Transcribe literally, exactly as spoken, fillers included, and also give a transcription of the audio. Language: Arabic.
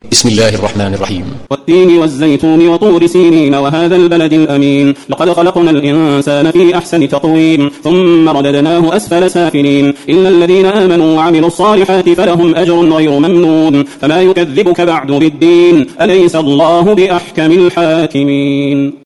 بسم الله الرحمن الرحيم. والتين والزيتون وطور سينين وهذا البلد الأمين لقد خلقنا الإنسان في أحسن تقويم ثم رددناه أسفل سافلين إلا الذين آمنوا وعملوا الصالحات فلهم أجر غير ممنون فما يكذبك بعد بالدين أليس الله بأحكم الحاكمين.